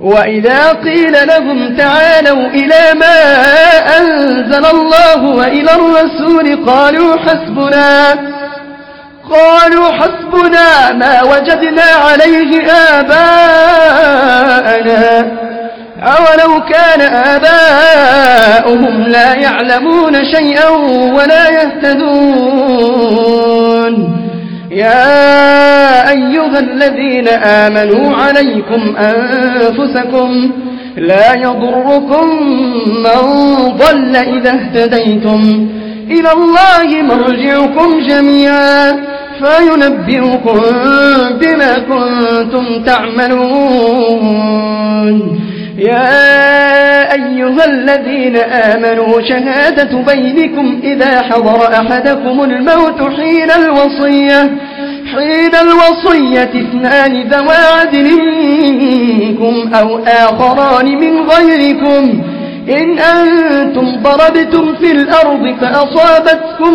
وإذا قيل لهم تعالوا إلى ما أنزل الله وإلى الرسول قالوا حسبنا ما وجدنا عليه آباءنا أولو كان آباؤهم لا يعلمون شيئا ولا يهتدون يا أيها الذين آمنوا عليكم أنفسكم لا يضركم من ضل إذا اهتديتم إلى الله مرجعكم جميعا فينبئكم بما كنتم تعملون يا أيها الذين آمنوا شهادة بينكم إذا حضر أحدكم الموت حين الوصية اثنان ذوى عدل منكم أو آخران من غيركم إن أنتم ضربتم في الأرض فأصابتكم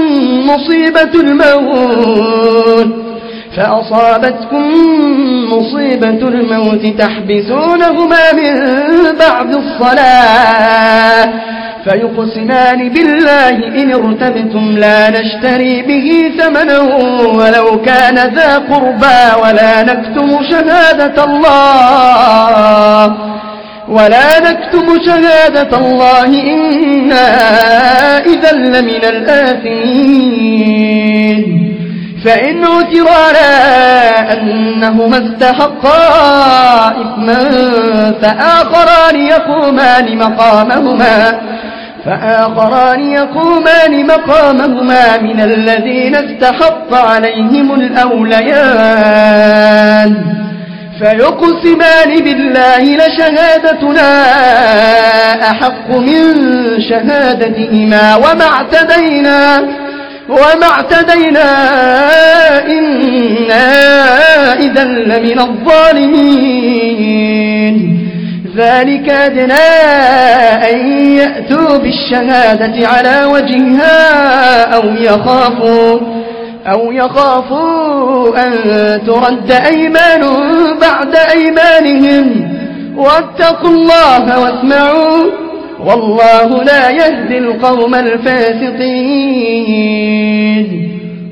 مصيبة الموت تحبسونهما من بعد الصلاة فيقسمان بالله إن ارتبتم لا نشتري به ثمنا ولو كان ذا قربى ولا نكتم شهادة الله إنا إذا لمن الآثمين فإن عثر على أنهما استحقا إثما فآخران يقومان مقامهما من الذين استحق عليهم الأوليان فيقسمان بالله لشهادتنا أحق من شهادتهما وما اعتدينا إنا إذا لمن الظالمين ذلك أدنى أن يأتوا بالشهادة على وجهها أو يخافوا أن ترد أيمان بعد أيمانهم واتقوا الله واسمعوا والله لا يهدي القوم الفاسقين